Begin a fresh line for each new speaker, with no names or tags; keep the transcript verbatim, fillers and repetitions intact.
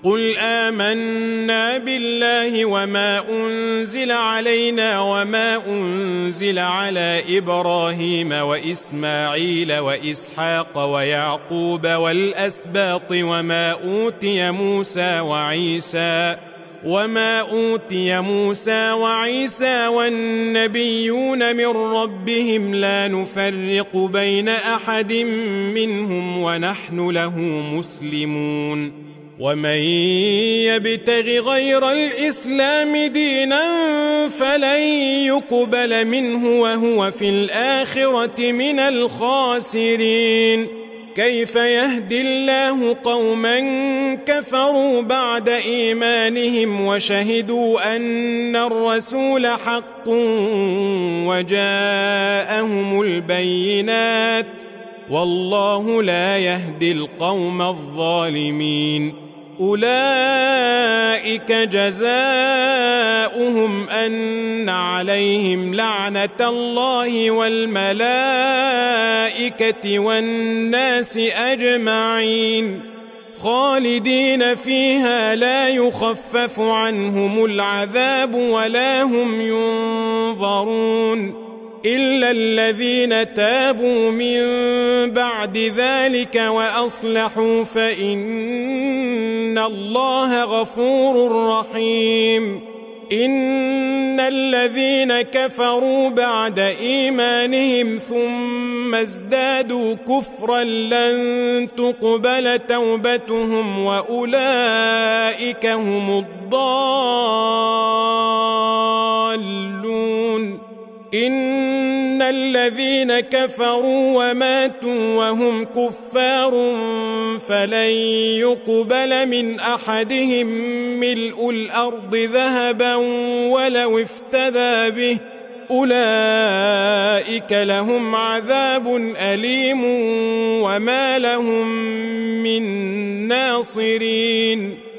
قل آمنا بالله وما أنزل علينا وما أنزل على إبراهيم وإسماعيل وإسحاق ويعقوب والأسباط وما أوتي موسى وعيسى وما أوتي موسى وعيسى والنبيون من ربهم لا نفرق بين أحد منهم ونحن له مسلمون ومن يبتغ غير الإسلام دينا فلن يقبل منه وهو في الآخرة من الخاسرين كيف يهدي الله قوما كفروا بعد إيمانهم وشهدوا أن الرسول حق وجاءهم البينات والله لا يهدي القوم الظالمين أولئك جزاؤهم أن عليهم لعنة الله والملائكة والناس أجمعين خالدين فيها لا يخفف عنهم العذاب ولا هم ينظرون إلا الذين تابوا من بعد ذلك وأصلحوا فإن الله غفور رحيم إن الذين كفروا بعد إيمانهم ثم ازدادوا كفرا لن تقبل توبتهم وأولئك هم الضالون إن الذين كفروا وماتوا وهم كفار فلن يقبل من أحدهم ملء الأرض ذهبا ولو افتدى به أولئك لهم عذاب أليم وما لهم من ناصرين